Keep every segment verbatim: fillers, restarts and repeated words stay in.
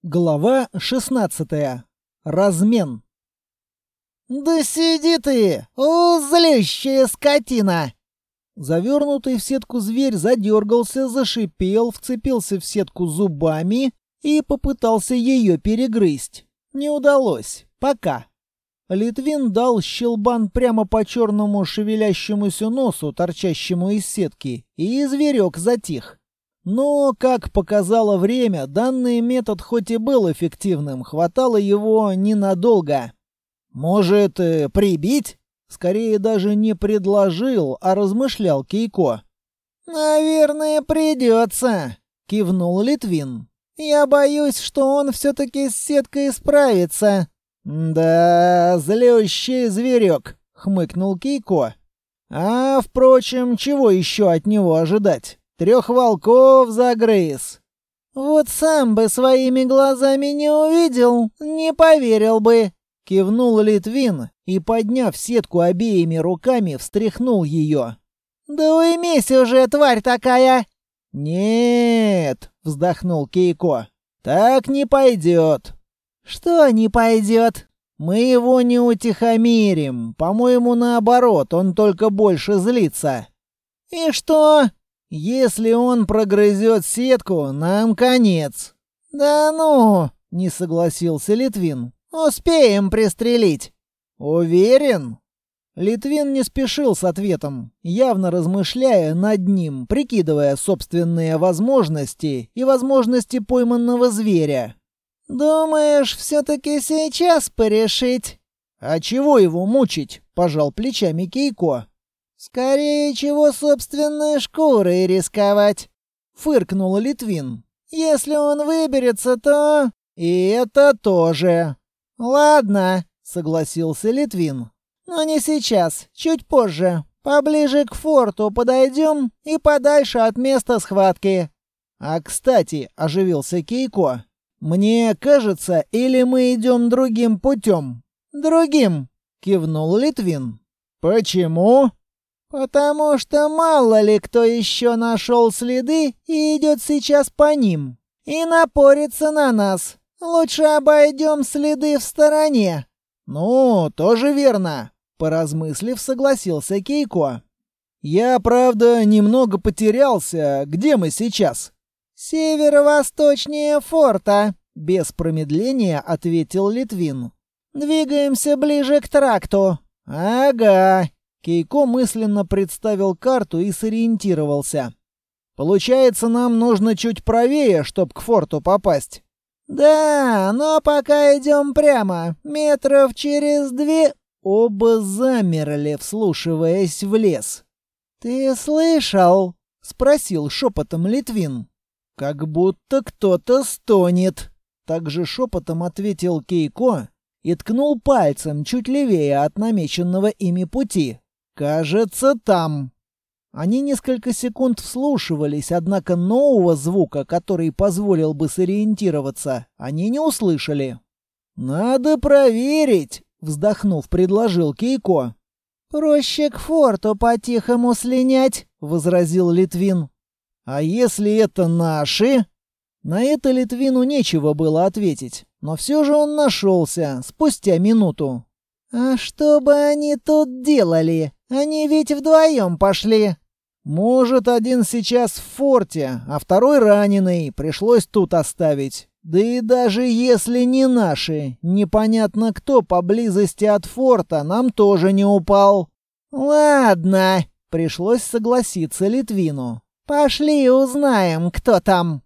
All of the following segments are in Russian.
Глава шестнадцатая. Размен. «Да сиди ты, узлющая скотина!» Завернутый в сетку зверь задергался, зашипел, вцепился в сетку зубами и попытался ее перегрызть. Не удалось. Пока. Литвин дал щелбан прямо по черному шевелящемуся носу, торчащему из сетки, и зверек затих. Но, как показало время, данный метод хоть и был эффективным, хватало его ненадолго. «Может, э, прибить?» Скорее даже не предложил, а размышлял Кейко. «Наверное, придется», — кивнул Литвин. «Я боюсь, что он все-таки с сеткой справится». «Да, злющий зверек», — хмыкнул Кейко. «А, впрочем, чего еще от него ожидать? Трех волков загрыз». «Вот сам бы своими глазами не увидел, не поверил бы», — кивнул Литвин и, подняв сетку обеими руками, встряхнул ее. «Да уймись уже, тварь такая!» «Нет», — вздохнул Кейко, — «так не пойдет». «Что не пойдет?» «Мы его не утихомирим. По-моему, наоборот, он только больше злится». «И что?» «Если он прогрызет сетку, нам конец». «Да ну!» — не согласился Литвин. «Успеем пристрелить». «Уверен?» Литвин не спешил с ответом, явно размышляя над ним, прикидывая собственные возможности и возможности пойманного зверя. «Думаешь, все-таки сейчас порешить?» «А чего его мучить?» — пожал плечами Кейко. «Скорее, чего собственной шкурой рисковать», — фыркнул Литвин. «Если он выберется, то...» «И это тоже». «Ладно», — согласился Литвин. «Но не сейчас, чуть позже. Поближе к форту подойдем и подальше от места схватки». «А, кстати», — оживился Кейко, — «мне кажется, или мы идем другим путем?» «Другим», — кивнул Литвин. «Почему?» «Потому что мало ли кто еще нашел следы и идет сейчас по ним. И напорится на нас. Лучше обойдем следы в стороне». «Ну, тоже верно», — поразмыслив, согласился Кейко. «Я, правда, немного потерялся. Где мы сейчас?» «Северо-восточнее форта», — без промедления ответил Литвин. «Двигаемся ближе к тракту». «Ага». Кейко мысленно представил карту и сориентировался. «Получается, нам нужно чуть правее, чтоб к форту попасть». «Да, но пока идем прямо, метров через две...» Оба замерли, вслушиваясь в лес. «Ты слышал?» — спросил шепотом Литвин. «Как будто кто-то стонет», — также шепотом ответил Кейко и ткнул пальцем чуть левее от намеченного ими пути. «Кажется, там». Они несколько секунд вслушивались, однако нового звука, который позволил бы сориентироваться, они не услышали. «Надо проверить», — вздохнув, предложил Кейко. «Проще к форту по-тихому слинять», — возразил Литвин. «А если это наши?» На это Литвину нечего было ответить, но все же он нашелся спустя минуту. «А что бы они тут делали? Они ведь вдвоем пошли». «Может, один сейчас в форте, а второй раненый, пришлось тут оставить. Да и даже если не наши, непонятно кто поблизости от форта нам тоже не упал». «Ладно», — пришлось согласиться Литвину. «Пошли узнаем, кто там».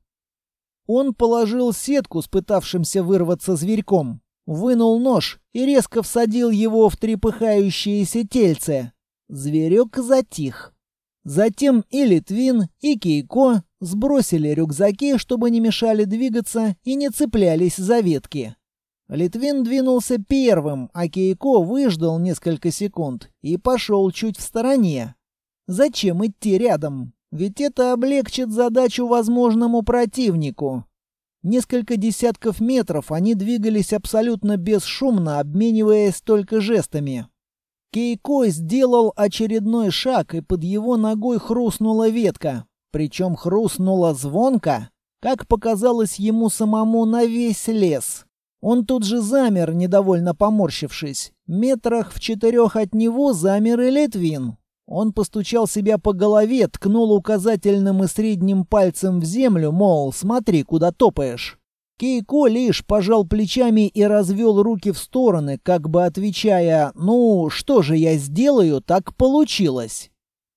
Он положил сетку с пытавшимся вырваться зверьком, вынул нож и резко всадил его в трепыхающееся тельце. Зверек затих. Затем и Литвин, и Кейко сбросили рюкзаки, чтобы не мешали двигаться и не цеплялись за ветки. Литвин двинулся первым, а Кейко выждал несколько секунд и пошел чуть в стороне. Зачем идти рядом? Ведь это облегчит задачу возможному противнику. Несколько десятков метров они двигались абсолютно бесшумно, обмениваясь только жестами. Кейко сделал очередной шаг, и под его ногой хрустнула ветка. Причем хрустнула звонко. Как показалось ему самому, на весь лес. Он тут же замер, недовольно поморщившись. Метрах в четырех от него замер и Литвин. Он постучал себя по голове, ткнул указательным и средним пальцем в землю, мол, смотри, куда топаешь. Кейко лишь пожал плечами и развел руки в стороны, как бы отвечая: «Ну, что же я сделаю, так получилось».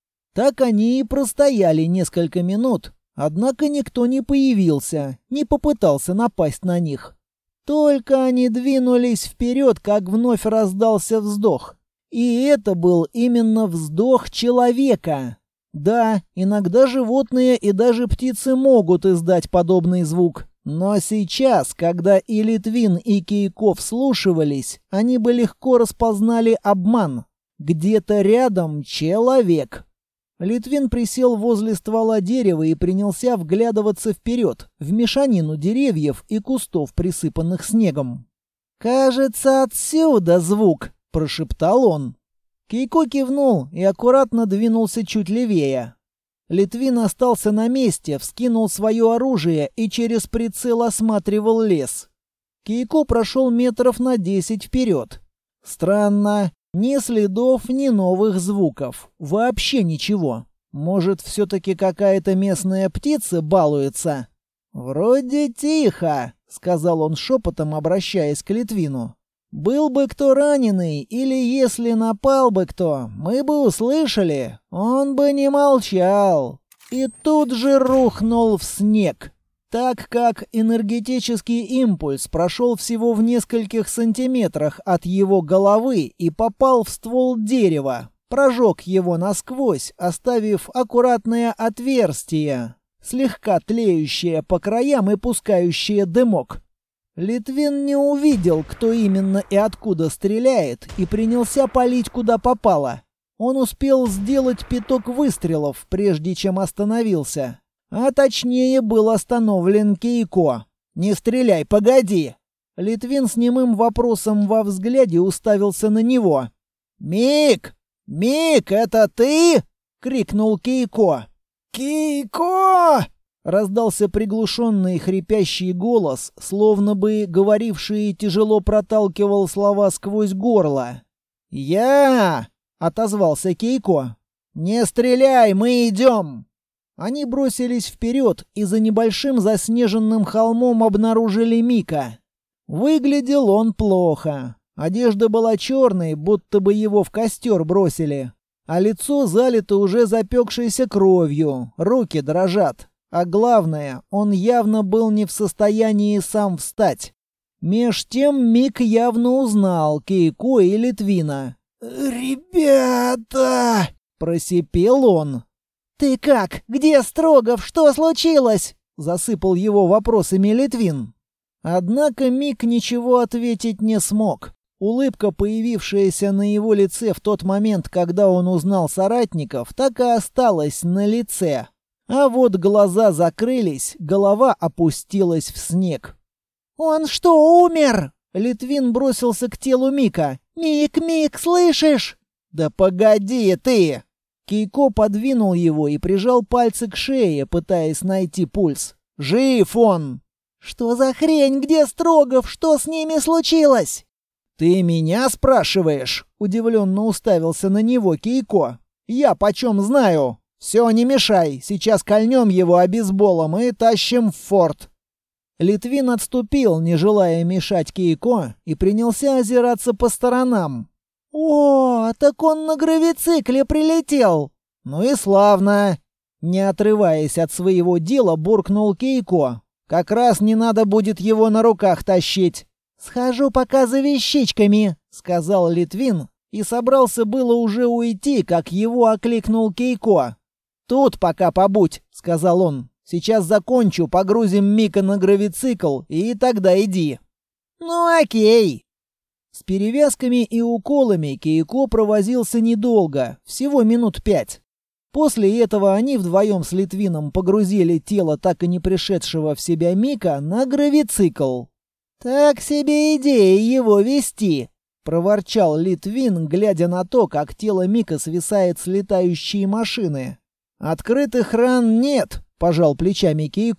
Так они и простояли несколько минут, однако никто не появился, не попытался напасть на них. Только они двинулись вперед, как вновь раздался вздох. И это был именно вздох человека. Да, иногда животные и даже птицы могут издать подобный звук. Но сейчас, когда и Литвин, и Кейко вслушивались, они бы легко распознали обман. Где-то рядом человек. Литвин присел возле ствола дерева и принялся вглядываться вперед, в мешанину деревьев и кустов, присыпанных снегом. «Кажется, отсюда звук», — прошептал он. Кейко кивнул и аккуратно двинулся чуть левее. Литвин остался на месте, вскинул свое оружие и через прицел осматривал лес. Кейко прошел метров на десять вперед. Странно. Ни следов, ни новых звуков. Вообще ничего. Может, все-таки какая-то местная птица балуется? «Вроде тихо», — сказал он шепотом, обращаясь к Литвину. «Был бы кто раненый, или если напал бы кто, мы бы услышали. Он бы не молчал». И тут же рухнул в снег. Так как энергетический импульс прошел всего в нескольких сантиметрах от его головы и попал в ствол дерева, прожег его насквозь, оставив аккуратное отверстие, слегка тлеющее по краям и пускающее дымок. Литвин не увидел, кто именно и откуда стреляет, и принялся палить куда попало. Он успел сделать пяток выстрелов, прежде чем остановился. А точнее, был остановлен Кейко. «Не стреляй, погоди!» Литвин с немым вопросом во взгляде уставился на него. «Мик! Мик, это ты?» — крикнул Кейко. «Кейко!» — раздался приглушенный хрипящий голос, словно бы говоривший тяжело проталкивал слова сквозь горло. «Я!» — отозвался Кейко. «Не стреляй, мы идем!» Они бросились вперед и за небольшим заснеженным холмом обнаружили Мика. Выглядел он плохо. Одежда была черной, будто бы его в костер бросили. А лицо залито уже запекшейся кровью, руки дрожат. А главное, он явно был не в состоянии сам встать. Меж тем Мик явно узнал Кейко и Литвина. «Ребята!» — просипел он. «Ты как? Где Строгов? Что случилось?» — засыпал его вопросами Литвин. Однако Мик ничего ответить не смог. Улыбка, появившаяся на его лице в тот момент, когда он узнал соратников, так и осталась на лице. А вот глаза закрылись, голова опустилась в снег. «Он что, умер?» Литвин бросился к телу Мика. «Мик, Мик, слышишь?» «Да погоди ты!» Кейко подвинул его и прижал пальцы к шее, пытаясь найти пульс. «Жив он!» «Что за хрень? Где Строгов? Что с ними случилось?» «Ты меня спрашиваешь?» — удивленно уставился на него Кейко. «Я почем знаю? Все, не мешай, сейчас кольнем его обезболом и тащим в форт». Литвин отступил, не желая мешать Кейко, и принялся озираться по сторонам. «О, так он на гравицикле прилетел!» «Ну и славно!» Не отрываясь от своего дела, буркнул Кейко. «Как раз не надо будет его на руках тащить!» «Схожу пока за вещичками», — сказал Литвин, и собрался было уже уйти, как его окликнул Кейко. «Тут пока побудь», — сказал он. «Сейчас закончу, погрузим Мика на гравицикл, и тогда иди». «Ну окей». С перевязками и уколами Кейко провозился недолго, всего минут пять. После этого они вдвоем с Литвином погрузили тело так и не пришедшего в себя Мика на гравицикл. «Так себе идея его вести», — проворчал Литвин, глядя на то, как тело Мика свисает с летающей машины. «Открытых ран нет», — пожал плечами Кейко.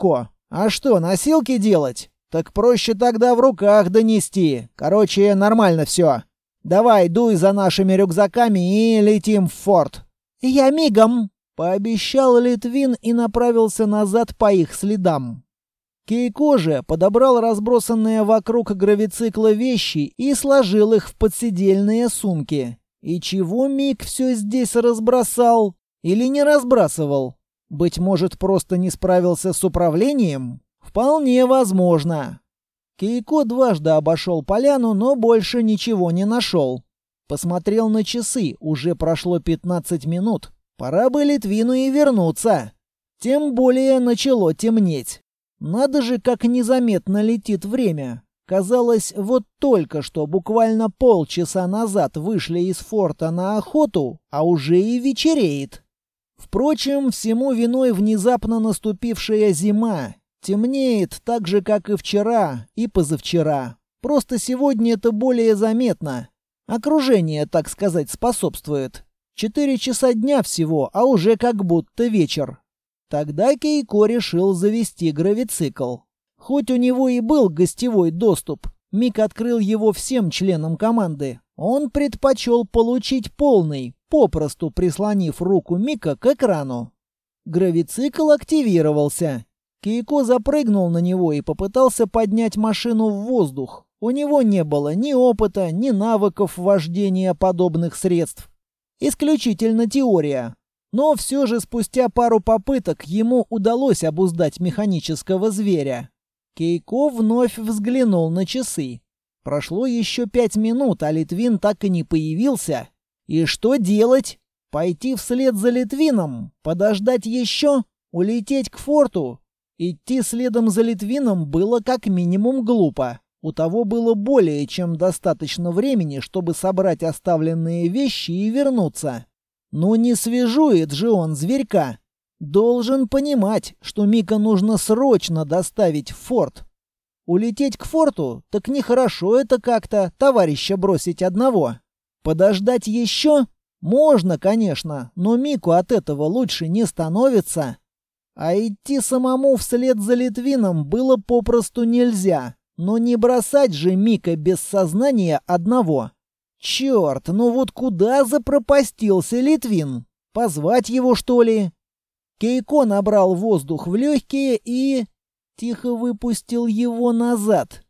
А что, носилки делать? Так проще тогда в руках донести. Короче, нормально все. Давай, дуй за нашими рюкзаками и летим в форт». «Я мигом», — пообещал Литвин и направился назад по их следам. Кейко же подобрал разбросанные вокруг гравицикла вещи и сложил их в подседельные сумки. И чего Мик все здесь разбросал? Или не разбрасывал? Быть может, просто не справился с управлением? Вполне возможно. Кейко дважды обошел поляну, но больше ничего не нашел. Посмотрел на часы, уже прошло пятнадцать минут. Пора бы Литвину и вернуться. Тем более начало темнеть. Надо же, как незаметно летит время. Казалось, вот только что, буквально полчаса назад, вышли из форта на охоту, а уже и вечереет. Впрочем, всему виной внезапно наступившая зима. Темнеет так же, как и вчера, и позавчера. Просто сегодня это более заметно. Окружение, так сказать, способствует. Четыре часа дня всего, а уже как будто вечер. Тогда Кейко решил завести гравицикл. Хоть у него и был гостевой доступ, Мик открыл его всем членам команды. Он предпочел получить полный, попросту прислонив руку Мика к экрану. Гравицикл активировался. Кейко запрыгнул на него и попытался поднять машину в воздух. У него не было ни опыта, ни навыков вождения подобных средств. Исключительно теория. Но все же спустя пару попыток ему удалось обуздать механического зверя. Кейко вновь взглянул на часы. Прошло еще пять минут, а Литвин так и не появился. И что делать? Пойти вслед за Литвином? Подождать еще? Улететь к форту? Идти следом за Литвином было как минимум глупо. У того было более чем достаточно времени, чтобы собрать оставленные вещи и вернуться. Ну не свяжует же он зверька. Должен понимать, что Мика нужно срочно доставить в форт. Улететь к форту? Так нехорошо это как-то, товарища бросить одного. Подождать еще? Можно, конечно, но Мику от этого лучше не становится. А идти самому вслед за Литвином было попросту нельзя. Но не бросать же Мика без сознания одного. Черт, ну вот куда запропастился Литвин? Позвать его, что ли? Кейко набрал воздух в легкие и... тихо выпустил его назад.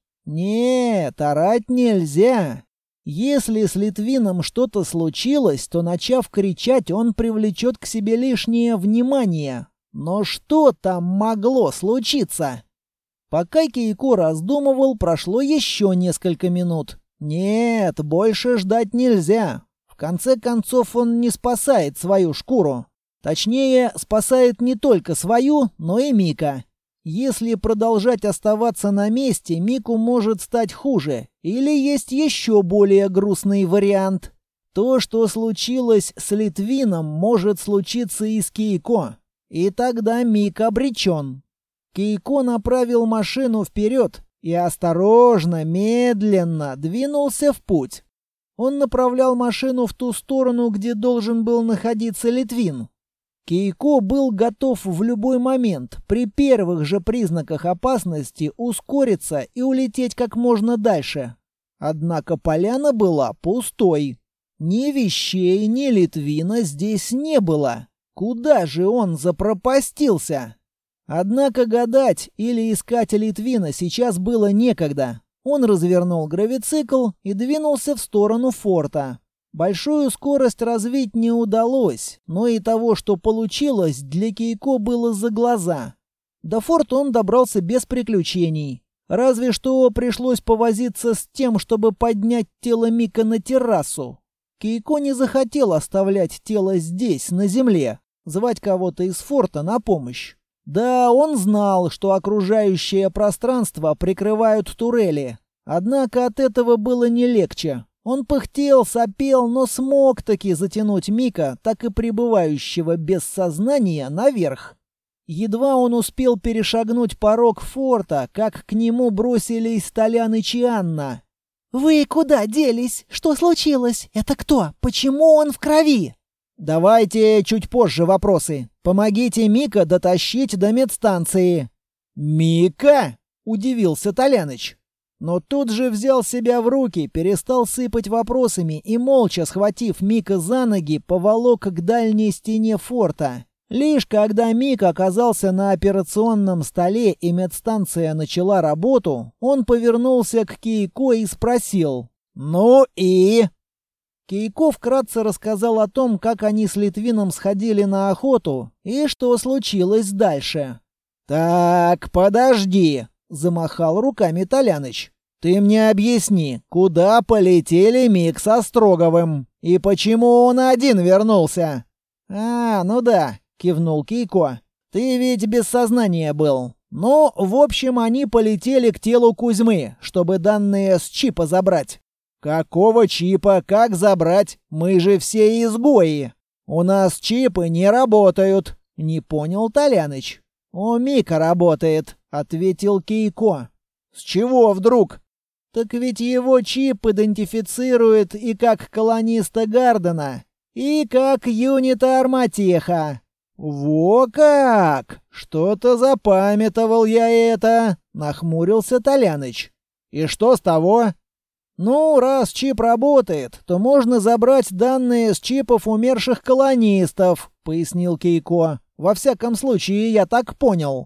Нет, орать нельзя. Если с Литвином что-то случилось, то, начав кричать, он привлечет к себе лишнее внимание. Но что там могло случиться? Пока Кейко раздумывал, прошло еще несколько минут. Нет, больше ждать нельзя. В конце концов, он не спасает свою шкуру. Точнее, спасает не только свою, но и Мика. Если продолжать оставаться на месте, Мику может стать хуже. Или есть еще более грустный вариант. То, что случилось с Литвином, может случиться и с Кейко. И тогда Мик обречен. Кейко направил машину вперед и осторожно, медленно двинулся в путь. Он направлял машину в ту сторону, где должен был находиться Литвин. Кейко был готов в любой момент, при первых же признаках опасности, ускориться и улететь как можно дальше. Однако поляна была пустой. Ни вещей, ни Литвина здесь не было. Куда же он запропастился? Однако гадать или искать Литвина сейчас было некогда. Он развернул гравицикл и двинулся в сторону форта. Большую скорость развить не удалось, но и того, что получилось, для Кейко было за глаза. До форта он добрался без приключений. Разве что пришлось повозиться с тем, чтобы поднять тело Мика на террасу. Кейко не захотел оставлять тело здесь, на земле, звать кого-то из форта на помощь. Да, он знал, что окружающее пространство прикрывают турели. Однако от этого было не легче. Он пыхтел, сопел, но смог таки затянуть Мика, так и пребывающего без сознания, наверх. Едва он успел перешагнуть порог форта, как к нему бросились Толяныч и Анна. «Вы куда делись? Что случилось? Это кто? Почему он в крови?» «Давайте чуть позже вопросы. Помогите Мика дотащить до медстанции». «Мика?» — удивился Толяныч. Но тут же взял себя в руки, перестал сыпать вопросами и, молча схватив Мика за ноги, поволок к дальней стене форта. Лишь когда Мик оказался на операционном столе и медстанция начала работу, он повернулся к Кейко и спросил: «Ну и?» Кейко вкратце рассказал о том, как они с Литвином сходили на охоту и что случилось дальше. «Так, подожди!» — замахал руками Толяныч. «Ты мне объясни, куда полетели Мик со Строговым? И почему он один вернулся?» «А, ну да», — кивнул Кейко. «Ты ведь без сознания был. Ну, в общем, они полетели к телу Кузьмы, чтобы данные с чипа забрать». «Какого чипа? Как забрать? Мы же все изгои. У нас чипы не работают», — не понял Толяныч. «У Мика работает», — ответил Кейко. «С чего вдруг?» «Так ведь его чип идентифицирует и как колониста Гардена, и как юнита Арматеха». «Во как! Что-то запамятовал я это», — нахмурился Толяныч. «И что с того?» «Ну, раз чип работает, то можно забрать данные с чипов умерших колонистов», — пояснил Кейко. «Во всяком случае, я так понял».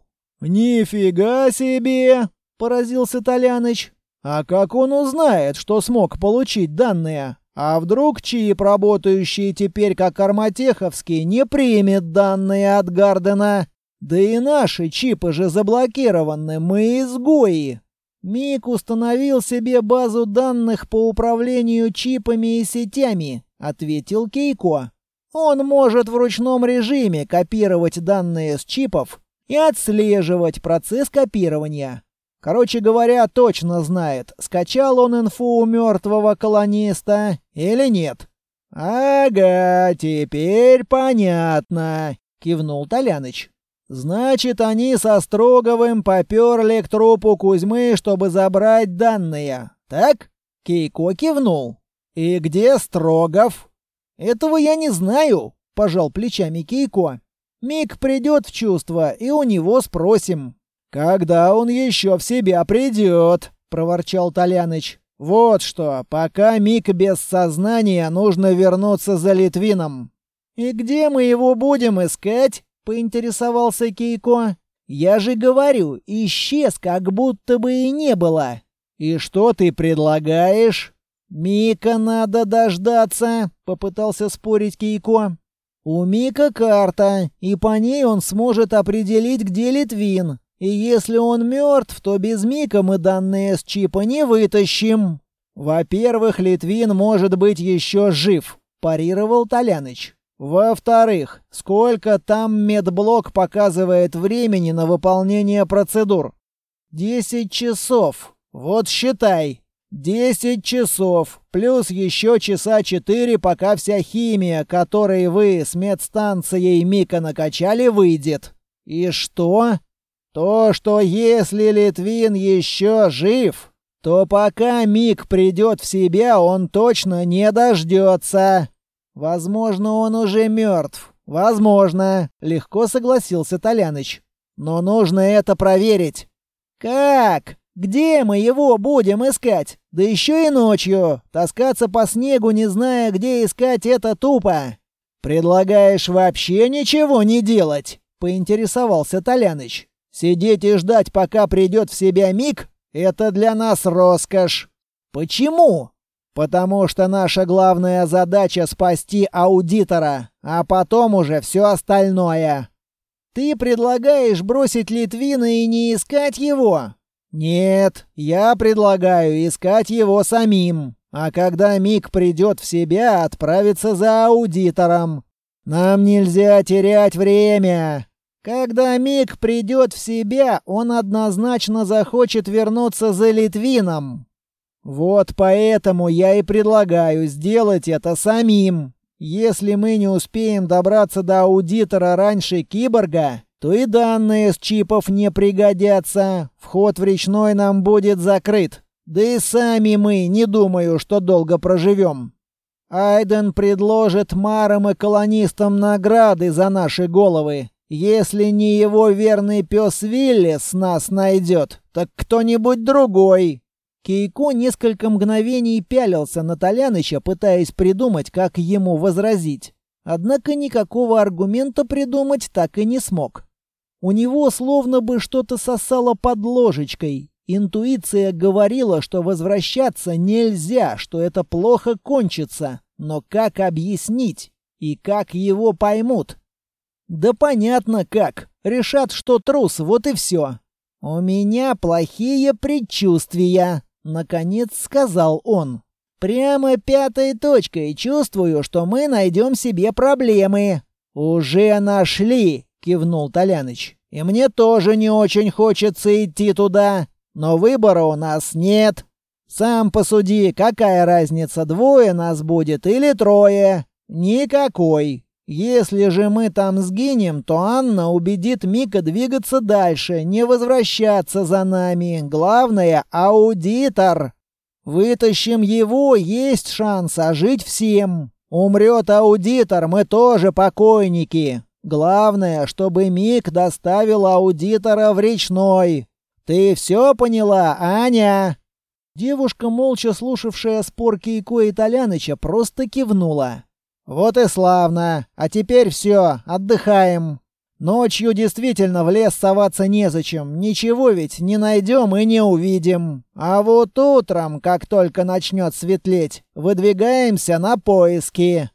«Нифига себе!» — поразился Толяныч. «А как он узнает, что смог получить данные? А вдруг чип, работающий теперь как арматеховский, не примет данные от Гардена? Да и наши чипы же заблокированы, мы изгои». «Мик установил себе базу данных по управлению чипами и сетями», — ответил Кейко. «Он может в ручном режиме копировать данные с чипов и отслеживать процесс копирования. Короче говоря, точно знает, скачал он инфу у мертвого колониста или нет». «Ага, теперь понятно», — кивнул Толяныч. «Значит, они со Строговым поперли к трупу Кузьмы, чтобы забрать данные, так?» Кейко кивнул. «И где Строгов?» «Этого я не знаю», — пожал плечами Кейко. «Мик придет в чувство, и у него спросим». «Когда он еще в себя придет?» — проворчал Толяныч. «Вот что, пока Мик без сознания, нужно вернуться за Литвином». «И где мы его будем искать?» — поинтересовался Кейко. «Я же говорю, исчез, как будто бы и не было». «И что ты предлагаешь?» «Мика надо дождаться», — попытался спорить Кейко. «У Мика карта, и по ней он сможет определить, где Литвин. И если он мертв, то без Мика мы данные с чипа не вытащим». «Во-первых, Литвин может быть еще жив», — парировал Толяныч. «Во-вторых, сколько там медблок показывает времени на выполнение процедур?» «Десять часов. Вот считай. Десять часов. Плюс еще часа четыре, пока вся химия, которой вы с медстанцией Мика накачали, выйдет. И что? То, что если Литвин еще жив, то пока Мик придет в себя, он точно не дождется. Возможно, он уже мертв. Возможно, легко согласился Толяныч. Но нужно это проверить. Как? Где мы его будем искать? Да еще и ночью. Таскаться по снегу, не зная, где искать, это тупо. Предлагаешь вообще ничего не делать? Поинтересовался Толяныч. Сидеть и ждать, пока придет в себя Мик, это для нас роскошь. Почему? Потому что наша главная задача — спасти аудитора, а потом уже все остальное. Ты предлагаешь бросить Литвина и не искать его? Нет, я предлагаю искать его самим, а когда Мик придет в себя, отправиться за аудитором. Нам нельзя терять время. Когда Мик придет в себя, он однозначно захочет вернуться за Литвином. Вот поэтому я и предлагаю сделать это самим. Если мы не успеем добраться до аудитора раньше киборга, то и данные с чипов не пригодятся. Вход в речной нам будет закрыт. Да и сами мы, не думаю, что долго проживем. Айден предложит марам и колонистам награды за наши головы. Если не его верный пес Виллис нас найдет, так кто-нибудь другой». Кейко несколько мгновений пялился на Толяныча, пытаясь придумать, как ему возразить. Однако никакого аргумента придумать так и не смог. У него словно бы что-то сосало под ложечкой. Интуиция говорила, что возвращаться нельзя, что это плохо кончится. Но как объяснить? И как его поймут? Да понятно как. Решат, что трус, вот и все. «У меня плохие предчувствия», — наконец сказал он. «Прямо пятой точкой чувствую, что мы найдем себе проблемы». «Уже нашли», — кивнул Толяныч. «И мне тоже не очень хочется идти туда, но выбора у нас нет. Сам посуди, какая разница, двое нас будет или трое? Никакой. Если же мы там сгинем, то Анна убедит Мика двигаться дальше, не возвращаться за нами. Главное — аудитор. Вытащим его, есть шанс ожить всем. Умрет аудитор, мы тоже покойники. Главное, чтобы Мик доставил аудитора в речной. Ты все поняла, Аня?» Девушка, молча слушавшая спор Кейко и Толяныча, просто кивнула. «Вот и славно. А теперь все, отдыхаем. Ночью действительно в лес соваться незачем. Ничего ведь не найдем и не увидим. А вот утром, как только начнет светлеть, выдвигаемся на поиски».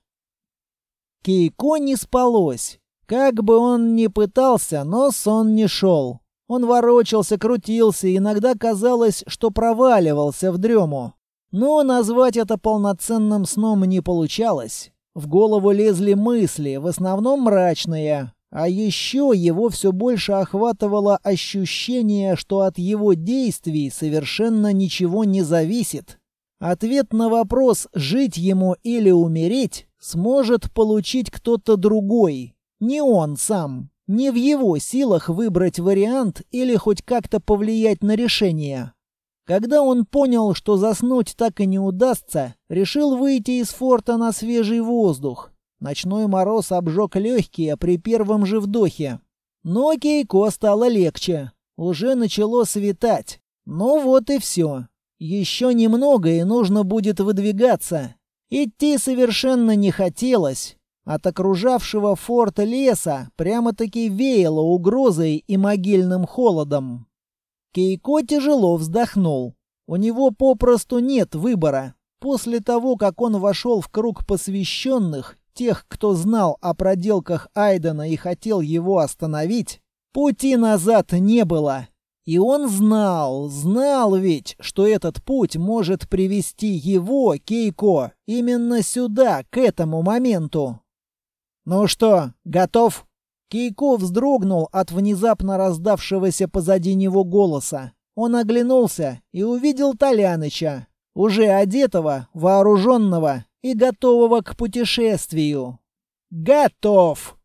Кейко не спалось. Как бы он ни пытался, но сон не шел. Он ворочался, крутился, и иногда казалось, что проваливался в дрему. Но назвать это полноценным сном не получалось. В голову лезли мысли, в основном мрачные. А еще его все больше охватывало ощущение, что от его действий совершенно ничего не зависит. Ответ на вопрос, жить ему или умереть, сможет получить кто-то другой. Не он сам. Не в его силах выбрать вариант или хоть как-то повлиять на решение. Когда он понял, что заснуть так и не удастся, решил выйти из форта на свежий воздух. Ночной мороз обжег легкие при первом же вдохе. Но Кейко стало легче. Уже начало светать. Ну вот и все. Еще немного, и нужно будет выдвигаться. Идти совершенно не хотелось. От окружавшего форт леса прямо-таки веяло угрозой и могильным холодом. Кейко тяжело вздохнул. У него попросту нет выбора. После того, как он вошел в круг посвященных, тех, кто знал о проделках Айдена и хотел его остановить, пути назад не было. И он знал, знал ведь, что этот путь может привести его, Кейко, именно сюда, к этому моменту. «Ну что, готов?» Кейко вздрогнул от внезапно раздавшегося позади него голоса. Он оглянулся и увидел Толяныча, уже одетого, вооруженного и готового к путешествию. «Готов!»